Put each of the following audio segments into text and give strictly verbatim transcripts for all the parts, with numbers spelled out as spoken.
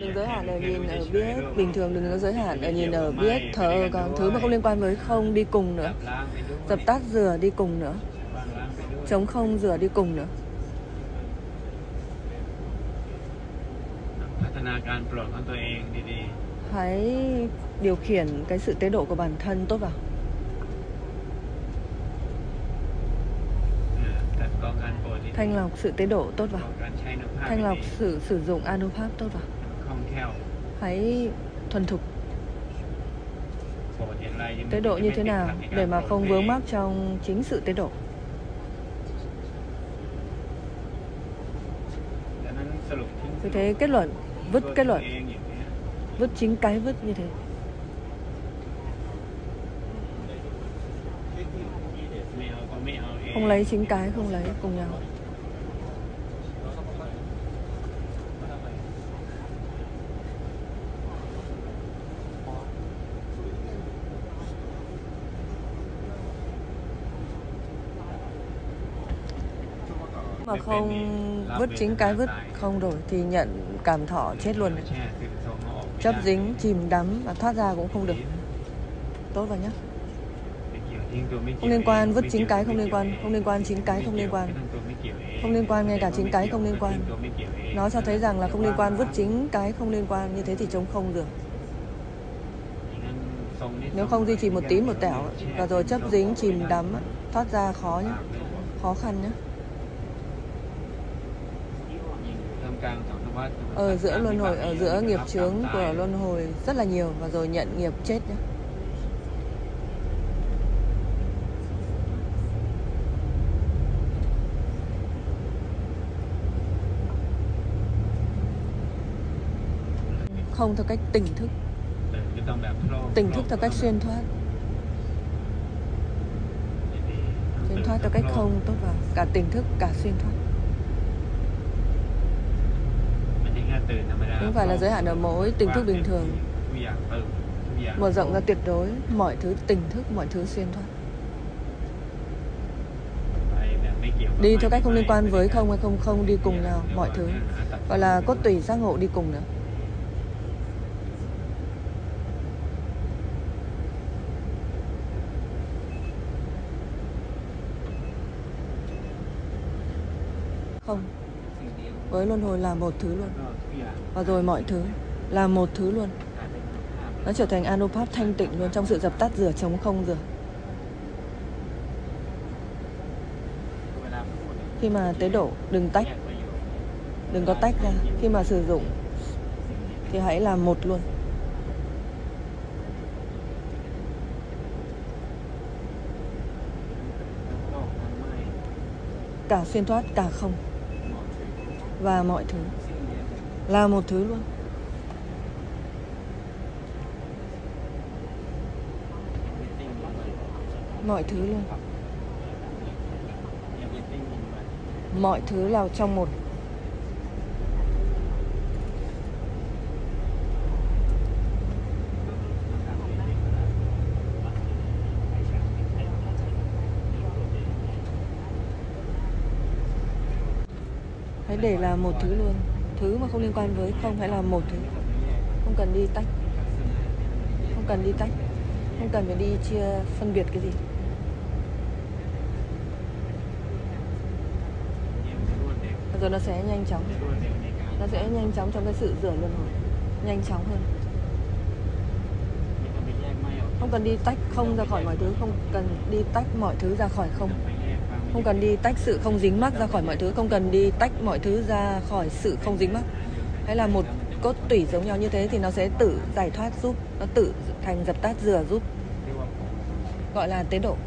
Đừng giới hạn ở nhìn ở biết, bình thường đừng có giới hạn ở nhìn ở biết, thờ ơ, còn thứ mà không liên quan với không đi cùng nữa. Dập tắt rửa đi cùng nữa. Trống không rửa đi cùng nữa. Hãy điều khiển cái sự tế độ của bản thân tốt vào. Thanh lọc sự tế độ tốt vào. Thanh lọc sự sử dụng Anupap tốt vào. Hãy thuần thục. Tế độ như thế nào để mà không vướng mắc trong chính sự tế độ. Vì thế kết luận, vứt kết luận, vứt chính cái vứt như thế. Không lấy chính cái, không lấy cùng nhau. Mà không vứt chính cái vứt không đổi thì nhận cảm thọ chết luôn. Chấp dính, chìm đắm và thoát ra cũng không được. Tốt vào nhé. Không liên quan, vứt chính cái không liên quan. Không liên quan, chính cái không liên quan. Không liên quan, ngay cả chính cái không liên quan. Nó cho thấy rằng là không liên quan, vứt chính cái không liên quan. Như thế thì trống không được. Nếu không duy trì một tí một tẻo và rồi chấp dính, chìm đắm, thoát ra khó nhé. Khó khăn nhé. Ở giữa luân hồi, ở giữa nghiệp chướng của luân hồi rất là nhiều và rồi nhận nghiệp chết nhé. Không theo cách tỉnh thức. Tỉnh thức theo cách xuyên thoát. Xuyên thoát theo cách không tốt vào. Cả tỉnh thức, cả xuyên thoát. Không phải là giới hạn ở mỗi tỉnh thức bình thường. Mở rộng ra tuyệt đối, mọi thứ tỉnh thức, mọi thứ xuyên thoát. Đi theo cách không liên quan với không hay không không đi cùng nhau, mọi thứ. Gọi là cốt tủy giác ngộ đi cùng nữa. Không. Với luân hồi là một thứ luôn. Và rồi mọi thứ là một thứ luôn. Nó trở thành Anupap thanh tịnh luôn trong sự dập tắt rửa trống không rửa. Khi mà tế độ đừng tách. Đừng có tách ra. Khi mà sử dụng thì hãy là một luôn. Cả xuyên thoát, cả không. Và mọi thứ là một thứ luôn. Mọi thứ luôn. Mọi thứ là trong một. Hãy để là một thứ luôn. Thứ mà không liên quan với không, hãy là một thứ. Không cần đi tách. Không cần đi tách. Không cần phải đi chia phân biệt cái gì. Rồi nó sẽ nhanh chóng. Nó sẽ nhanh chóng trong cái sự rửa luân hồi. Nhanh chóng hơn. Không cần đi tách không ra khỏi mọi thứ. Không cần đi tách mọi thứ ra khỏi không. Không cần đi tách sự không dính mắc ra khỏi mọi thứ. Không cần đi tách mọi thứ ra khỏi sự không dính mắc. Hay là một cốt tủy giống nhau như thế thì nó sẽ tự giải thoát giúp. Nó tự thành dập tắt rửa giúp. Gọi là tế độ.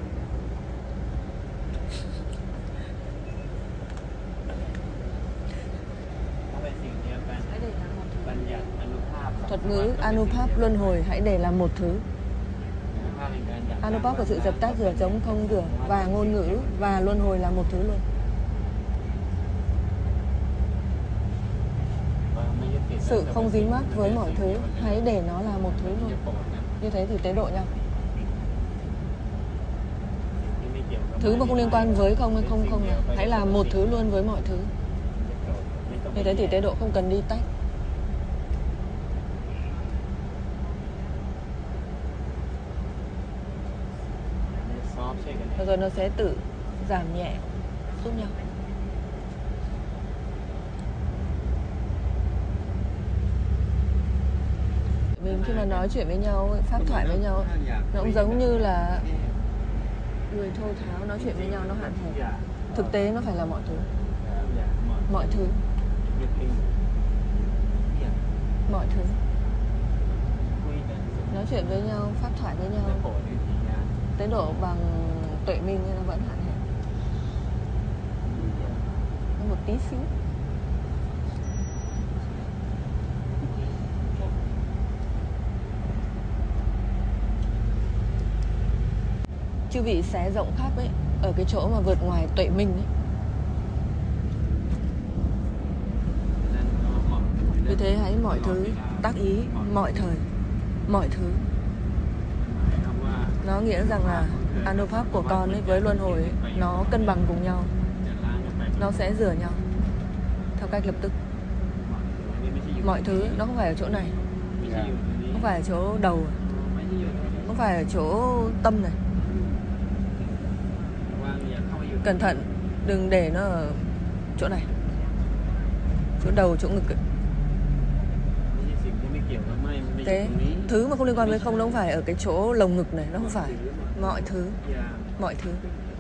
Thuật ngữ Anupap luân hồi hãy để là một thứ. Anupap của sự dập tắt rửa trống không rửa và ngôn ngữ và luân hồi là một thứ luôn. Sự không dính mắc với mọi thứ hãy để nó là một thứ luôn. Như thế thì tế độ nhau. Thứ mà không liên quan với không hay không không nào. Hãy là một thứ luôn với mọi thứ. Như thế thì tế độ không cần đi tách. Và rồi nó sẽ tự giảm nhẹ giúp nhau. Mình khi mà nói chuyện với nhau, pháp thoại với nhau, nó cũng giống như là người thô tháo nói chuyện với nhau, nó hạn hẹp. Thực tế nó phải là mọi thứ. Mọi thứ. Mọi thứ. Nói chuyện với nhau, pháp thoại với nhau tới độ bằng tuệ minh nhưng nó vẫn hạn hẹp. Một tí xíu. Chư vị xé rộng khắp ấy, ở cái chỗ mà vượt ngoài tuệ minh ấy. Vì thế hãy mọi thứ tác ý, mọi thời, mọi thứ. Nó nghĩa rằng là Anupháp của con ấy với luân hồi ấy, nó cân bằng cùng nhau. Nó sẽ rửa nhau theo cách lập tức. Mọi thứ nó không phải ở chỗ này, không phải ở chỗ đầu, không phải ở chỗ tâm này. Cẩn thận, đừng để nó ở chỗ này, chỗ đầu, chỗ ngực ấy. Thế thứ mà không liên quan với không, nó không phải ở cái chỗ lồng ngực này, nó không phải. Mọi thứ, mọi thứ.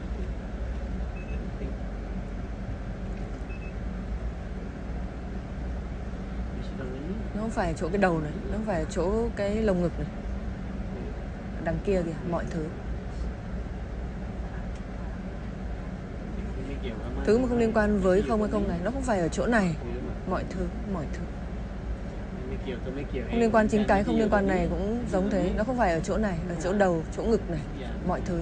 Nó không phải ở chỗ cái đầu này, nó không phải ở chỗ cái lồng ngực này. Đằng kia kìa, mọi thứ. Thứ mà không liên quan với không hay không này, nó không phải ở chỗ này. Mọi thứ, mọi thứ. Không liên quan chính cái không liên quan này cũng giống thế. Nó không phải ở chỗ này, ở chỗ đầu, chỗ ngực này. Mọi thứ.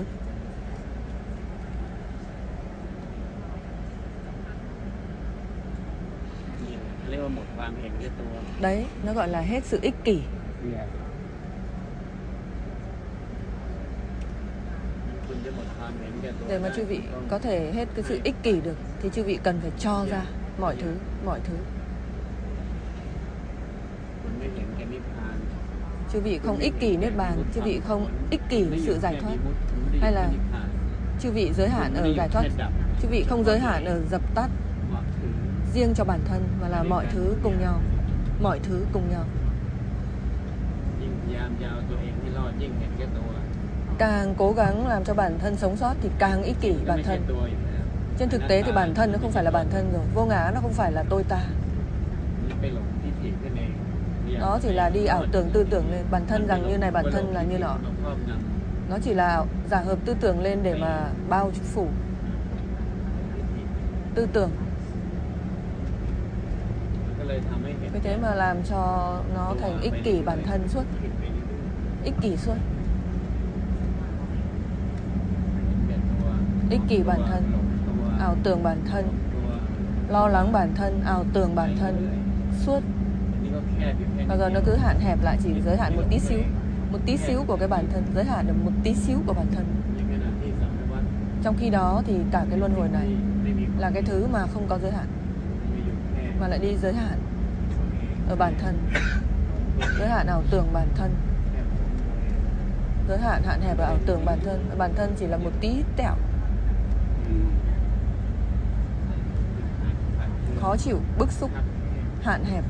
Đấy, nó gọi là hết sự ích kỷ. Để mà chư vị có thể hết cái sự ích kỷ được thì chư vị cần phải cho ra mọi thứ, mọi thứ. Chư vị không ích kỷ niết bàn, chư vị không ích kỷ sự giải thoát, hay là chư vị giới hạn ở giải thoát, chư vị không giới hạn ở dập tắt riêng cho bản thân, mà là mọi thứ cùng nhau, mọi thứ cùng nhau. Càng cố gắng làm cho bản thân sống sót thì càng ích kỷ bản thân. Trên thực tế thì bản thân nó không phải là bản thân rồi. Vô ngã nó không phải là tôi ta. Nó chỉ là đi ảo tưởng tư tưởng lên. Bản thân rằng như này, bản thân là như nọ. Nó chỉ là giả hợp tư tưởng lên để mà bao phủ tư tưởng. Vì thế mà làm cho nó thành ích kỷ bản thân suốt. Ích kỷ suốt. Ích kỷ bản thân, ảo tưởng bản thân, lo lắng bản thân, ảo tưởng bản thân suốt. Và giờ nó cứ hạn hẹp lại, chỉ giới hạn một tí xíu. Một tí xíu của cái bản thân, giới hạn được một tí xíu của bản thân. Trong khi đó thì cả cái luân hồi này là cái thứ mà không có giới hạn, mà lại đi giới hạn ở bản thân. Giới hạn ảo tưởng bản thân, giới hạn hạn hẹp ở ảo tưởng bản thân. Bản thân chỉ là một tí tẹo, khó chịu, bức xúc, hạn hẹp.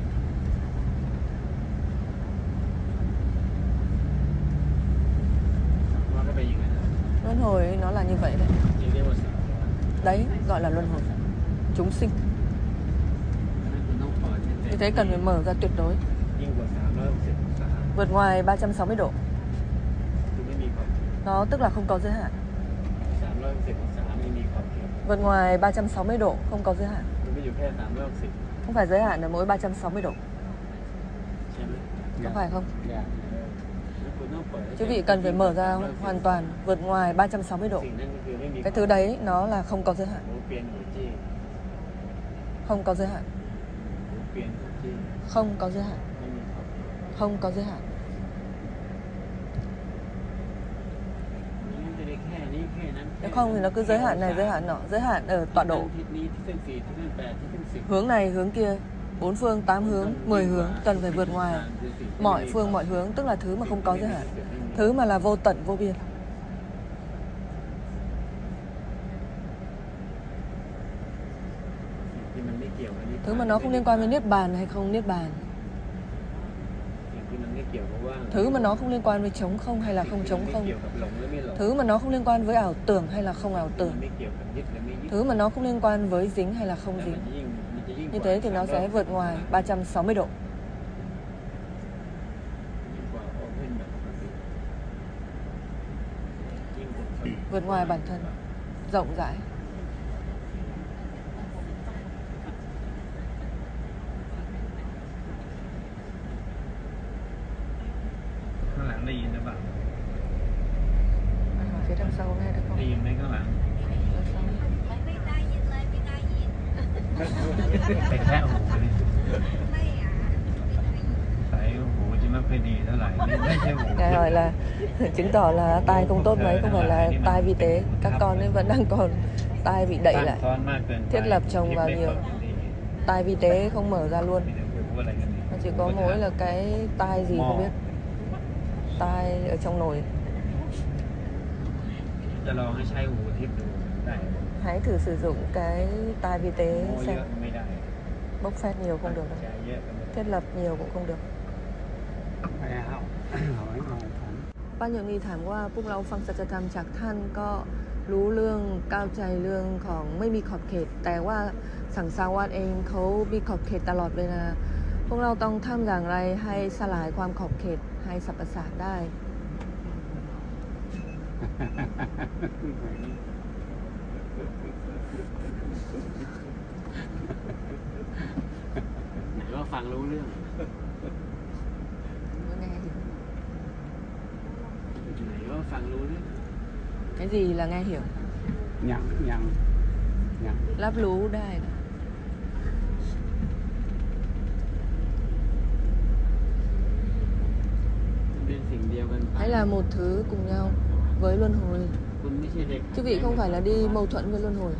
Luân hồi ấy, nó là như vậy đấy. Đấy gọi là luân hồi, chúng sinh. Vì thế cần phải mở ra tuyệt đối, vượt ngoài ba trăm sáu mươi độ. Nó tức là không có giới hạn. Vượt ngoài ba trăm sáu mươi độ không có giới hạn. Không phải giới hạn ở mỗi ba trăm sáu mươi độ. Có phải không? Quý vị cần phải mở ra hoàn toàn, vượt ngoài ba trăm sáu mươi độ. Cái thứ đấy nó là không có giới hạn. Không có giới hạn. Không có giới hạn. Không có giới hạn. Nếu không thì nó cứ giới hạn này, giới hạn nọ, giới hạn ở tọa độ. Hướng này, hướng kia, bốn phương, tám hướng, mười hướng, cần phải vượt ngoài mọi phương, mọi hướng, tức là thứ mà không có giới hạn. Thứ mà là vô tận, vô biên. Thứ mà nó không liên quan với niết bàn hay không niết bàn. Thứ mà nó không liên quan với trống không hay là không trống không. Thứ mà nó không liên quan với ảo tưởng hay là không ảo tưởng. Thứ mà nó không liên quan với dính hay là không dính. Như thế thì nó sẽ vượt ngoài ba trăm sáu mươi độ. Vượt ngoài bản thân, rộng rãi. Các bạn đi nữa bạn. Ở phía đằng sau nghe được không? Đi mấy các bạn. Phải khác hủ đi. Tại hủ chứ nó phải đi nó lại Ngài hỏi là chứng tỏ là tai không tốt mấy, không phải là tai vi tế. Các con ấy vẫn đang còn tai bị đậy lại. Thiết lập chồng vào nhiều. Tai vi tế không mở ra luôn. Nó chỉ có mỗi là cái tai gì không biết. Tai ở trong nồi. Hãy thử sử dụng cái tai vi tế xem. Bốc phét nhiều không được đâu. Thiết lập nhiều cũng không được. ป้าอย่างนี้ถามว่าพวกเราฟังสัจธรรมจากท่านก็รู้เรื่องก้าวใจเรื่องของไม่มีขอบเขตแต่ว่าสังสารวัฏเองเขามีขอบเขตตลอดเวลาพวกเราต้องทำอย่างไรให้สลายความขอบเขตให้สรรพศาสตร์ได้ก็ฟังรู้เรื่อง Cái gì là nghe hiểu? Nhận, nhận, nhận. Lắp lú đai. Hãy là một thứ cùng nhau với luân hồi. Chứ vị không phải là đi mâu thuẫn với luân hồi.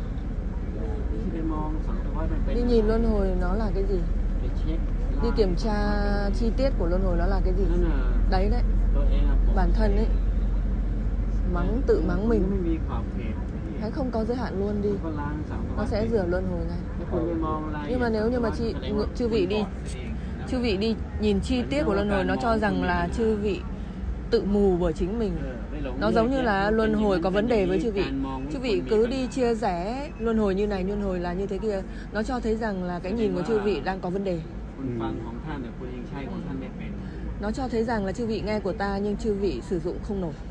Đi nhìn luân hồi nó là cái gì? Đi kiểm tra chi tiết của luân hồi nó là cái gì? Đấy đấy. Bản thân ấy. Mắng tự mắng mình. Hãy không có giới hạn luôn đi. Nó sẽ rửa luân hồi ngay. Nhưng mà nếu như mà chị, chư vị đi chư vị đi nhìn chi tiết của luân hồi, nó cho rằng là chư vị tự mù bởi chính mình. Nó giống như là luân hồi có vấn đề với chư vị. Chư vị cứ đi chia rẽ luân hồi như này, luân hồi là như thế kia. Nó cho thấy rằng là cái nhìn của chư vị đang có vấn đề. Nó cho thấy rằng là chư vị nghe của ta nhưng chư vị sử dụng không nổi.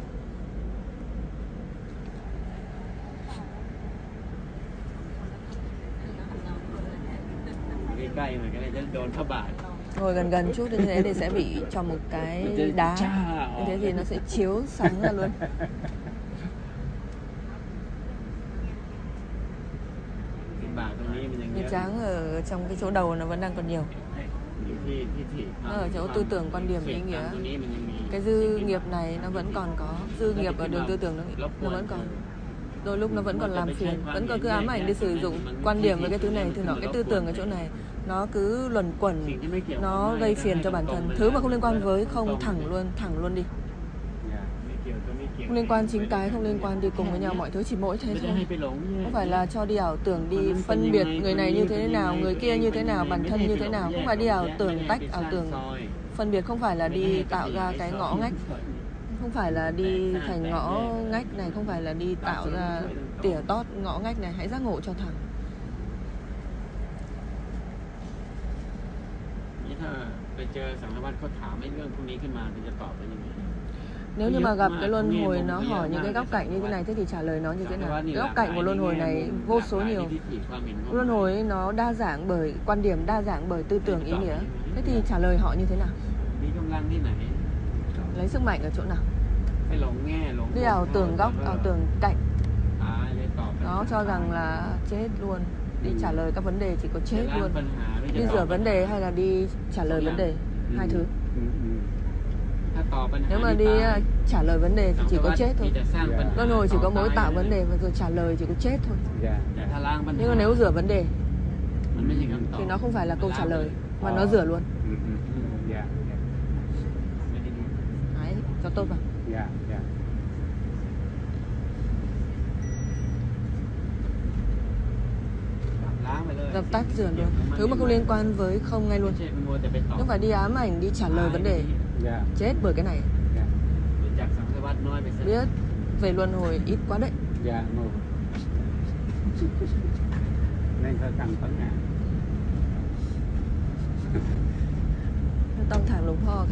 Ngồi gần gần chút như thế thì sẽ bị cho một cái đá. Như thế thì nó sẽ chiếu sáng ra luôn. Như tráng ở trong cái chỗ đầu nó vẫn đang còn nhiều. Nó ở chỗ tư tưởng, quan điểm, ý nghĩa. Cái dư nghiệp này nó vẫn còn có. Dư nghiệp ở đường tư tưởng nó, nó vẫn còn. Đôi lúc nó vẫn còn làm phiền. Vẫn còn cứ ám ảnh đi sử dụng quan điểm với cái thứ này, thứ nọ. Cái tư tưởng ở chỗ này nó cứ luẩn quẩn, nó gây phiền cho bản thân. Thứ mà không liên quan với không thẳng luôn, thẳng luôn đi. Không liên quan chính cái, không liên quan đi cùng với nhau, mọi thứ chỉ mỗi thế thôi. Không phải là cho đi ảo tưởng, đi phân biệt người này như thế nào, người kia như thế nào, bản thân như thế nào. Không phải đi ảo tưởng tách, ảo tưởng phân biệt. Không phải là đi tạo ra cái ngõ ngách. Không phải là đi thành ngõ ngách này. Không phải là đi tạo ra tỉa tót ngõ ngách này. Hãy giác ngộ cho thẳng. Nếu như mà gặp cái luân hồi nó hỏi những cái góc cạnh như thế này, thế thì trả lời nó như thế nào? Cái góc cạnh của luân hồi này vô số nhiều. Luân hồi nó đa dạng bởi quan điểm, đa dạng bởi tư tưởng, ý nghĩa. Thế thì trả lời họ như thế nào? Lấy sức mạnh ở chỗ nào? Đi ảo tưởng góc, ảo tưởng cạnh. Nó cho rằng là chết luôn. Đi trả lời các vấn đề chỉ có chết luôn. Đi rửa vấn đề hay là đi trả lời vấn đề? Hai thứ. Nếu mà đi trả lời vấn đề thì chỉ có chết thôi. Luân hồi chỉ có mỗi tạo vấn đề và rồi trả lời chỉ có chết thôi. Nhưng mà nếu rửa vấn đề thì nó không phải là câu trả lời mà nó rửa luôn. Đấy, cho tốt vào. Dập tắt rửa luôn. Thứ mà không liên quan với không ngay luôn. Không phải đi ám ảnh, đi trả lời vấn đề. Dạ. Chết bởi cái này. Dạ. Biết về luân hồi ít quá đấy. Dạ, ngủ. Nên hơi căng tấn à. Tông thảm lùngพ่อค่ะ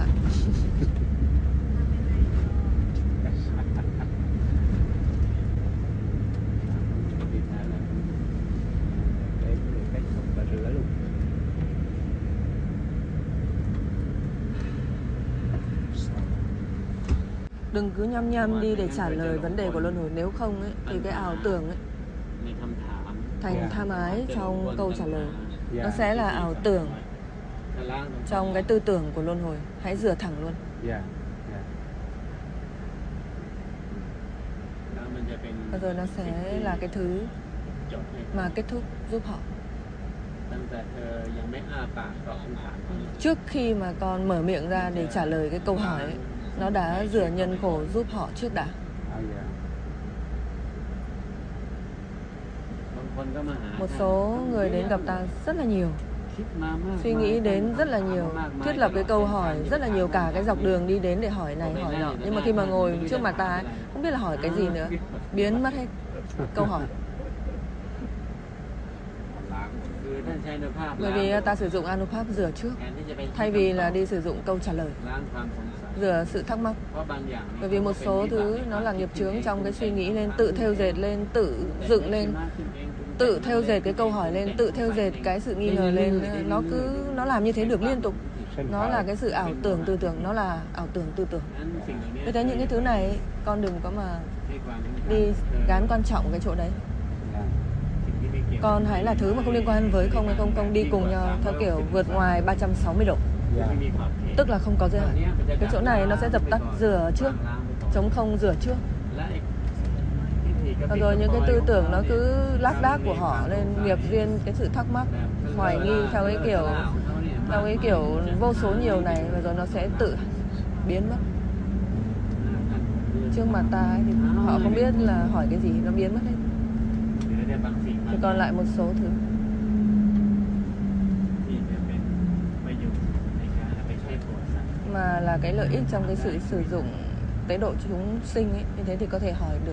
Đừng cứ nhăm nhăm đi để trả lời vấn đề của luân hồi. Nếu không ấy, thì cái ảo tưởng ấy thành tham ái trong câu trả lời. Nó sẽ là ảo tưởng trong cái tư tưởng của luân hồi. Hãy rửa thẳng luôn. Dạ. Và rồi nó sẽ là cái thứ mà kết thúc giúp họ. Trước khi mà con mở miệng ra để trả lời cái câu hỏi ấy, nó đã rửa nhân khổ giúp họ trước đã. Một số người đến gặp ta rất là nhiều, suy nghĩ đến rất là nhiều, thiết lập cái câu hỏi rất là nhiều, cả cái dọc đường đi đến để hỏi này hỏi nọ. Nhưng mà khi mà ngồi trước mặt ta ấy, không biết là hỏi cái gì nữa, biến mất hết câu hỏi. Bởi vì ta sử dụng Anupap rửa trước, thay vì là đi sử dụng câu trả lời, rửa sự thắc mắc. Bởi vì một số thứ nó là nghiệp chướng trong cái suy nghĩ lên, tự thêu dệt lên, tự dựng lên, tự thêu dệt cái câu hỏi lên, tự thêu dệt cái sự nghi ngờ lên. Nó cứ nó làm như thế được liên tục. Nó là cái sự ảo tưởng tư tưởng, nó là ảo tưởng tư tưởng. Thế thế những cái thứ này con đừng có mà đi gán quan trọng cái chỗ đấy. Con hãy là thứ mà không liên quan với không hay không không đi cùng nhau theo kiểu vượt ngoài ba trăm sáu mươi độ. Tức là không có giới hạn. Cái chỗ này nó sẽ dập tắt rửa trước, chống không rửa trước. Và rồi những cái tư tưởng nó cứ lác đác của họ lên, nghiệp duyên, cái sự thắc mắc, hoài nghi theo cái kiểu theo cái kiểu vô số nhiều này, và rồi nó sẽ tự biến mất. Trước mặt ta ấy, thì họ không biết là hỏi cái gì, nó biến mất hết. Thì còn lại một số thứ mà là cái lợi ích trong cái sự sử dụng tế độ chúng sinh ấy, như thế thì có thể hỏi được.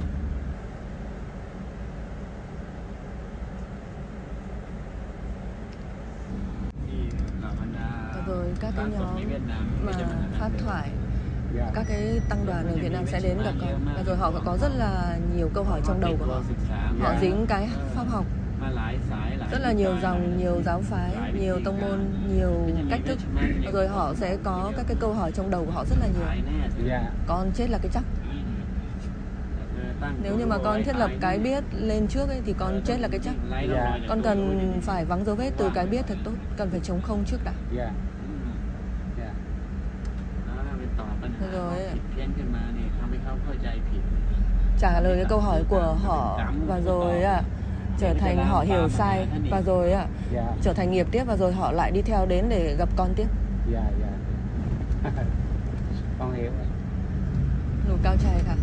Rồi các cái nhóm mà pháp thoại, các cái tăng đoàn ở Việt Nam sẽ đến gặp con. Và rồi họ có rất là nhiều câu hỏi trong đầu của họ. Họ dính cái pháp học, rất là nhiều dòng, nhiều giáo phái, nhiều tông môn, nhiều cách thức. Và rồi họ sẽ có các cái câu hỏi trong đầu của họ rất là nhiều. Con chết là cái chắc. Nếu như mà con thiết lập cái biết lên trước ấy, thì con chết là cái chắc. Con cần phải vắng dấu vết từ cái biết thật tốt. Cần phải chống không trước đã. Rồi trả lời cái câu hỏi của họ, và rồi à, trở thành họ hiểu sai, và rồi à, trở thành nghiệp tiếp, và rồi họ lại đi theo đến để gặp con tiếp. Con hiểu. Nụ cao traiค่ะ.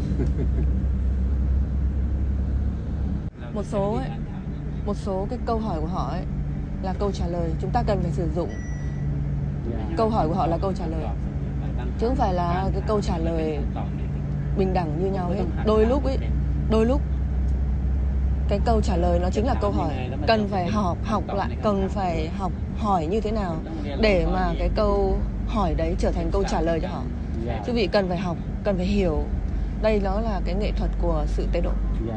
Một số ấy, một số cái câu hỏi của họ ấy là câu trả lời. Chúng ta cần phải sử dụng câu hỏi của họ là câu trả lời, chứ không phải là cái câu trả lời bình đẳng như nhau hết. Đôi lúc ấy, đôi lúc cái câu trả lời nó chính là câu hỏi. Cần phải học học lại, cần phải học hỏi như thế nào để mà cái câu hỏi đấy trở thành câu trả lời cho họ. Chứ vị cần phải học, cần phải hiểu. Đây nó là cái nghệ thuật của sự tế độ.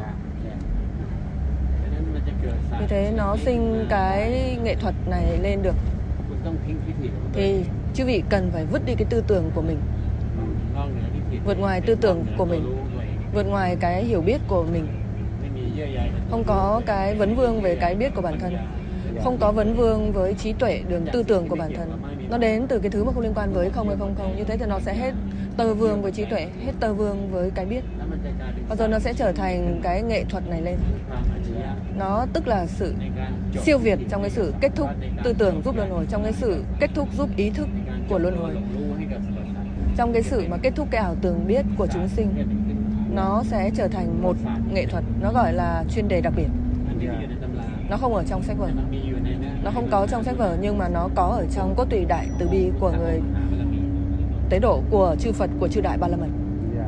Vì thế nó sinh cái nghệ thuật này lên được, thì chư vị cần phải vứt đi cái tư tưởng của mình, vượt ngoài tư tưởng của mình, vượt ngoài cái hiểu biết của mình. Không có cái vấn vương về cái biết của bản thân, không có vấn vương với trí tuệ đường tư tưởng của bản thân. Nó đến từ cái thứ mà không liên quan với không hay không không. Như thế thì nó sẽ hết tơ vương với trí tuệ, hết tơ vương với cái biết. Và rồi nó sẽ trở thành cái nghệ thuật này lên. Nó tức là sự siêu việt trong cái sự kết thúc tư tưởng giúp luân hồi, trong cái sự kết thúc giúp ý thức của luân hồi, trong cái sự mà kết thúc cái ảo tưởng biết của chúng sinh. Nó sẽ trở thành một nghệ thuật, nó gọi là chuyên đề đặc biệt. Nó không ở trong sách vở. Nó không có trong sách vở nhưng mà nó có ở trong cốt tùy đại từ bi của người tế độ, của chư Phật, của chư Đại Ba La Mật. Dạ.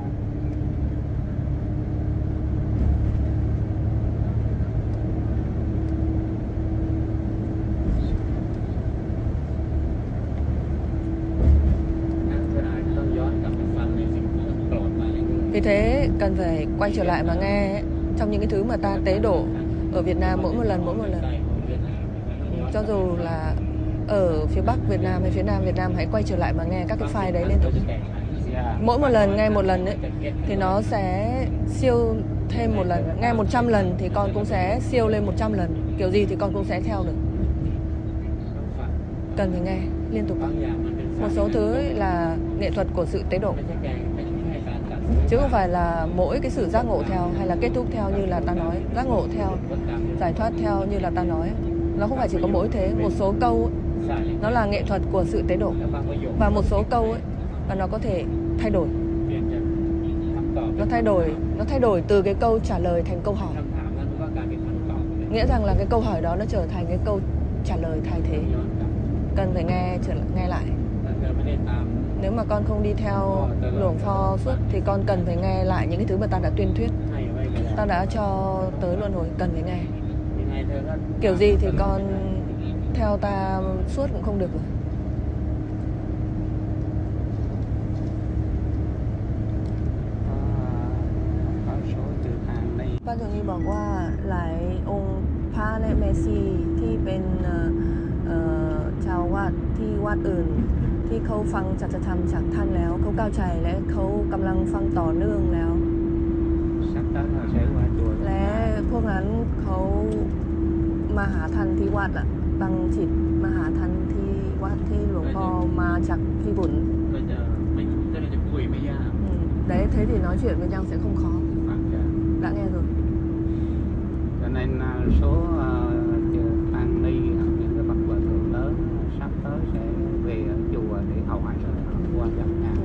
Vì thế cần phải quay trở lại mà nghe ấy, trong những cái thứ mà ta tế độ ở Việt Nam mỗi một lần mỗi một lần. Cho dù là ở phía Bắc Việt Nam hay phía Nam Việt Nam, hãy quay trở lại mà nghe các cái file đấy liên tục. Mỗi một lần nghe một lần ấy, thì nó sẽ siêu thêm một lần. Nghe một trăm lần thì con cũng sẽ siêu lên một trăm lần. Kiểu gì thì con cũng sẽ theo được. Cần phải nghe liên tục. Một số thứ ấy là nghệ thuật của sự tế độ, chứ không phải là mỗi cái sự giác ngộ theo hay là kết thúc theo như là ta nói. Giác ngộ theo, giải thoát theo như là ta nói. Nó không phải chỉ có mỗi thế. Một số câu ấy, nó là nghệ thuật của sự tế độ. Và một số câu ấy, và nó có thể thay đổi. Nó thay đổi, nó thay đổi từ cái câu trả lời thành câu hỏi. Nghĩa rằng là cái câu hỏi đó nó trở thành cái câu trả lời thay thế. Cần phải nghe trở nghe lại. Nếu mà con không đi theo luồng pho suốt thì con cần phải nghe lại những cái thứ mà ta đã tuyên thuyết, ta đã cho tới luân hồi. Cần phải nghe. Kiểu gì thì con theo ta suốt cũng không được rồi. Phan Thượng Nhi บอกว่าหลายองค์พระและแม่ชีที่เป็นชาววัดที่วัดอื่นที่เขาฟังสัจธรรมจากท่านแล้วเขาเข้าใจและเขากำลังฟังต่อเนื่องแล้วและพวกนั้นเขามาหาท่านที่วัดอ่ะตั้งจิตมาหาท่านที่วัดที่หลวงพ่อมาจากพี่บุญก็จะไม่ก็จะคุยไม่ยาก Đấy, thế thì nói chuyện với nhau sẽ không khó. Đã nghe rồi. Cho nên số tăng ni hoặc những cái bậc hòa thượng lớn sắp tới sẽ về ở chùa để hầu hạ qua dòng nhà.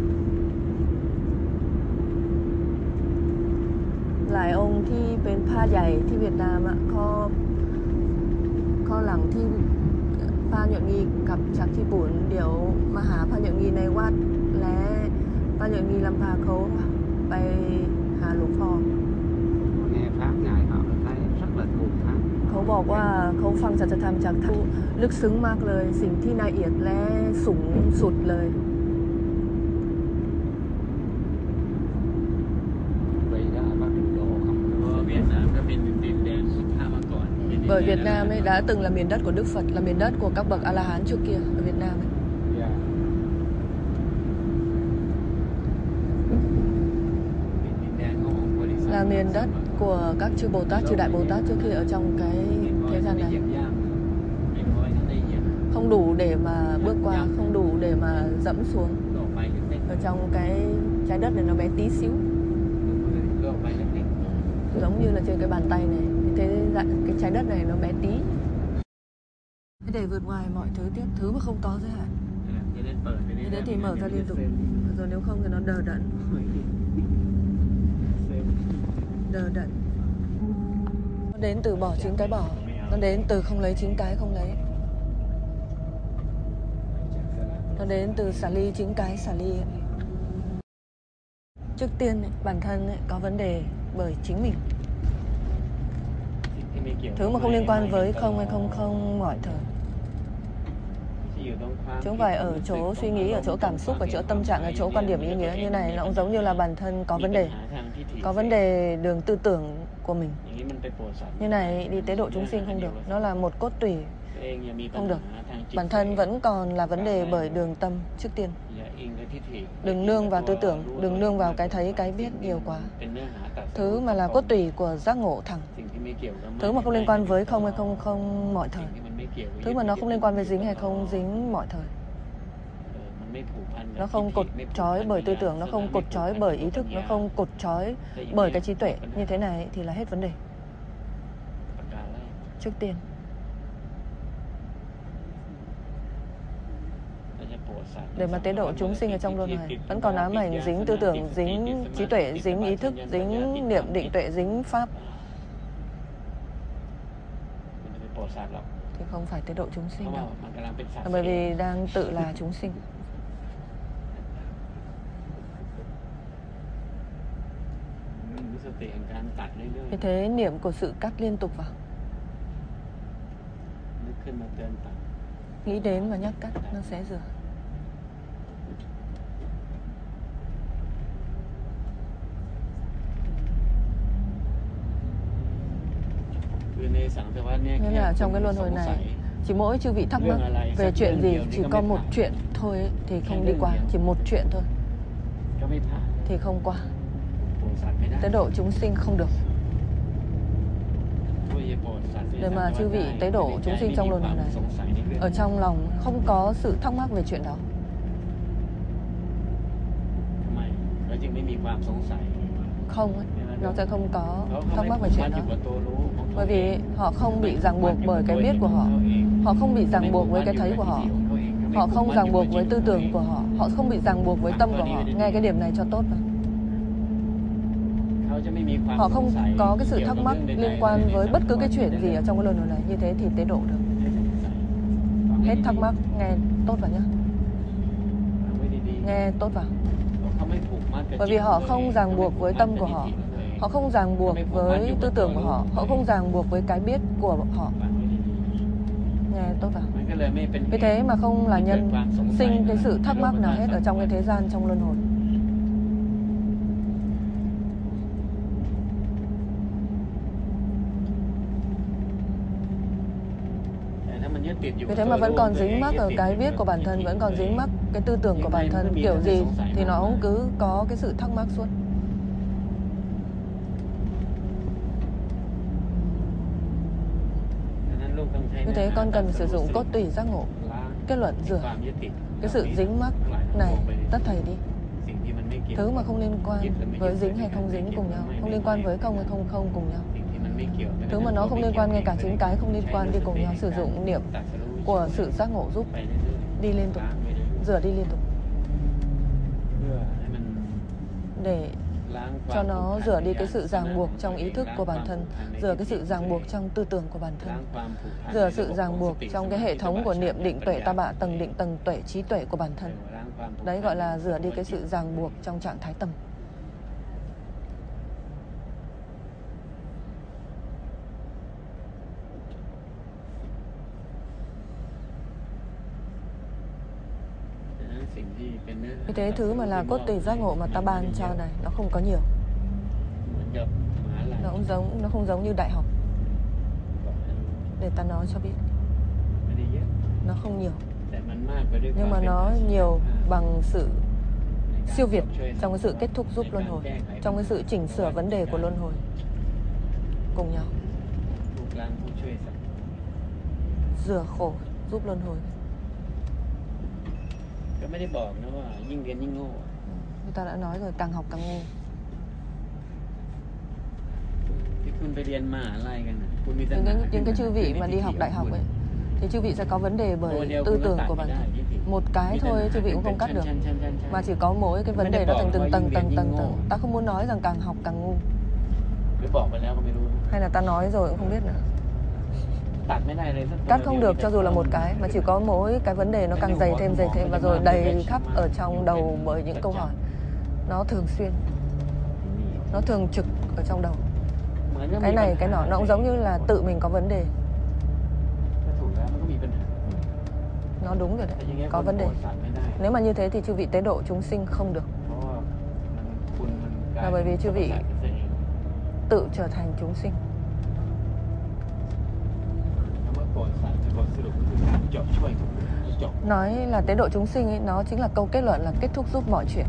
หลายองค์ที่เป็นพระใหญ่ที่เวียดนามอ่ะข้อข้อหลังที่พระNhuận Nghiกลับจากญี่ปุ่นเดี๋ยวมาหาพระNhuận NghiในวัดและพระNhuận Nghiนำพาเขาไปหาหลวงพ่อ Nghe pháp ngài họ thấy rất là thù thắng. เขาบอกว่าเขาฟังสัจธรรมจากท่านลึกซึ้งมากเลยสิ่งที่ละเอียดและสูงสุดเลย Bởi Việt Nam ấy đã từng là miền đất của Đức Phật, là miền đất của các bậc A-la-hán trước kia ở Việt Nam ấy. Yeah. Là miền đất của các chư Bồ Tát, chư Đại Bồ Tát trước kia ở trong cái thế gian này. Không đủ để mà bước qua, không đủ để mà dẫm xuống. Ở trong cái trái đất này nó bé tí xíu. Giống như là trên cái bàn tay này. Thế cái trái đất này nó bé tí. Để vượt ngoài mọi thứ tiếp, thứ mà không có giới hạn. Thế đấy thì mở ra liên tục. Rồi nếu không thì nó đờ đẫn. Đờ đẫn. Nó đến từ bỏ chính cái bỏ. Nó đến từ không lấy chính cái không lấy. Nó đến từ xả ly chính cái xả ly. Trước tiên bản thân có vấn đề bởi chính mình. Thứ mà không liên quan với không hay không không mọi thời. Chứ không phải ở chỗ suy nghĩ, ở chỗ cảm xúc, ở chỗ tâm trạng, ở chỗ quan điểm ý nghĩa. Như này nó cũng giống như là bản thân có vấn đề. Có vấn đề đường tư tưởng của mình. Như này đi tế độ chúng sinh không được. Nó là một cốt tủy. Không được. Bản thân vẫn còn là vấn đề bởi đường tâm trước tiên. Đừng nương vào tư tưởng, đừng nương vào cái thấy, cái biết nhiều quá. Thứ mà là cốt tủy của giác ngộ thẳng. Thứ mà không liên quan với không hay không không mọi thời. Thứ mà nó không liên quan với dính hay không dính mọi thời. Nó không cột trói bởi tư tưởng, nó không cột trói bởi ý thức, nó không cột trói bởi cái trí tuệ. Như thế này thì là hết vấn đề. Trước tiên. Để mà tế độ chúng sinh ở trong luân hồi vẫn còn ám ảnh dính tư tưởng, dính trí tuệ, dính ý thức, dính niệm định tuệ, dính pháp thì không phải tế độ chúng เพ sinh ราะว่า đâu. มันกำลังเป็นสัตว์ Là bởi vì đang tự là chúng sinh. มีสติแห่งการตัดเรื่อย Vì thế niệm của sự cắt liên tục vào. ๆนึกขึ้นมาเตือนตัด Nghĩ đến và nhắc cắt, nó sẽ rửa. คือในสังสารวัฏเนี่ย Nên แค่ là trong cái คุณ luân ส hồi งสัย này, chỉ mỗi chư vị thắc mắc Lương là lại về sắc chuyện lương gì, nhiều thì chỉ không có biết một phải. chuyện thôi ấy, thì Cái không đi lương qua, nhiều. chỉ một chuyện thôi ก็ไม่ผ่าน thì không qua. โปรดสัตว์ไม่ได้ Tế độ chúng sinh không được. ช่วยโปรดสัตว์ Để mà chư vị tế độ chúng sinh trong luân hồi này, สงสัยในเรื่อง ở trong lòng không có sự thắc mắc về chuyện đó. ทำไมเราจึงไม่มีความสงสัย Không ấy, nó sẽ không có เขา thắc ไม่ mắc ผู về ก chuyện มัดอยู่ đó. กับตัวรู้ของตัว Bởi เอง vì họ không bị ràng buộc bởi cái biết của họ. Họ không bị ràng buộc với cái thấy của họ. Họ không ràng buộc với tư tưởng của họ. Họ không bị ràng buộc với tâm của họ. Nghe cái điểm này cho tốt vào. เขาจะไม่มีความ Họ สง không สัย có cái sự เกี่ยว thắc กับ mắc เรื่องใดๆ liên quan với bất cứ cái chuyện gì ở trong cái luân hồi này. Như thế thì tế độ được. ไม่ Hết สงสัย thắc mắc, nghe tốt vào nhé. ฟังไว้ดีๆ Nghe tốt vào. เขาไม่ผูกมัดกับ Bởi vì họ không ràng buộc với tâm của họ. Họ không ràng buộc với tư tưởng của họ. Họ không ràng buộc với cái biết của họ. ฟังไว้ดี Nghe tốt vào. ๆมันก็เลยไม่เป็น Vì thế mà không là nhân sinh cái sự thắc mắc nào hết ở trong cái thế gian, trong luân hồi. แต่ถ้ามันยึดติดอยู่ Vì thế mà vẫn còn dính mắc ở cái biết của bản thân, vẫn còn dính mắc cái tư tưởng của bản thân kiểu gì thì nó cũng cứ có cái sự thắc mắc suốt. Vì thế con cần sử dụng cốt tủy giác ngộ, kết luận rửa cái sự dính mắc này tất thảy đi. Thứ mà không liên quan với dính hay không dính cùng nhau, không liên quan với không hay không không cùng nhau. Thứ mà nó không liên quan, ngay cả chính cái không liên quan đi cùng nhau. Sử dụng niệm của sự giác ngộ giúp đi liên tục, rửa đi liên tục, để cho nó rửa đi cái sự ràng buộc trong ý thức của bản thân, rửa cái sự ràng buộc trong tư tưởng của bản thân, rửa sự ràng buộc trong cái hệ thống của niệm định tuệ ta bạ, tầng định tầng tuệ trí tuệ của bản thân. Đấy gọi là rửa đi cái sự ràng buộc trong trạng thái tâm. Vì thế thứ mà là cốt tủy giác ngộ mà ta ban cho này nó không có nhiều. Nó cũng giống, nó không giống như đại học. Để ta nói cho biết. Nó không nhiều. Nhưng mà nó nhiều bằng sự siêu việt trong cái sự kết thúc giúp luân hồi, trong cái sự chỉnh sửa vấn đề của luân hồi cùng nhau. Rửa khổ giúp luân hồi. Người ta đã nói rồi, càng học càng ngu. Những cái, những cái chư vị mà đi học đại học ấy, thì chư vị sẽ có vấn đề bởi tư tưởng của bản thân. Một cái thôi chư vị cũng không cắt được, mà chỉ có mỗi cái vấn đề nó thành từng tầng tầng tầng tầng. Ta không muốn nói rằng càng học càng ngu, hay là ta nói rồi cũng không biết nữa. Cắt không được cho dù là một cái, mà chỉ có mỗi cái vấn đề nó càng dày thêm dày thêm và rồi đầy khắp ở trong đầu bởi những câu hỏi nó thường xuyên, nó thường trực ở trong đầu. Cái này cái nọ nó cũng giống như là tự mình có vấn đề. Nó đúng rồi đấy, có vấn đề. Nếu mà như thế thì chư vị tế độ chúng sinh không được, là bởi vì chư vị tự trở thành chúng sinh. Nói là tế độ chúng sinh ấy, nó chính là câu kết luận là kết thúc giúp mọi chuyện.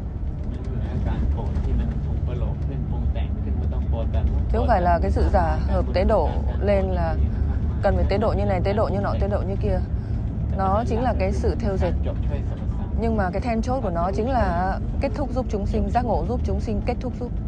Chứ không phải là cái sự giả hợp tế độ lên là cần phải tế độ như này, tế độ như nọ, tế độ như kia. Nó chính là cái sự thêu dệt. Nhưng mà cái then chốt của nó chính là kết thúc giúp chúng sinh, giác ngộ giúp chúng sinh, kết thúc giúp.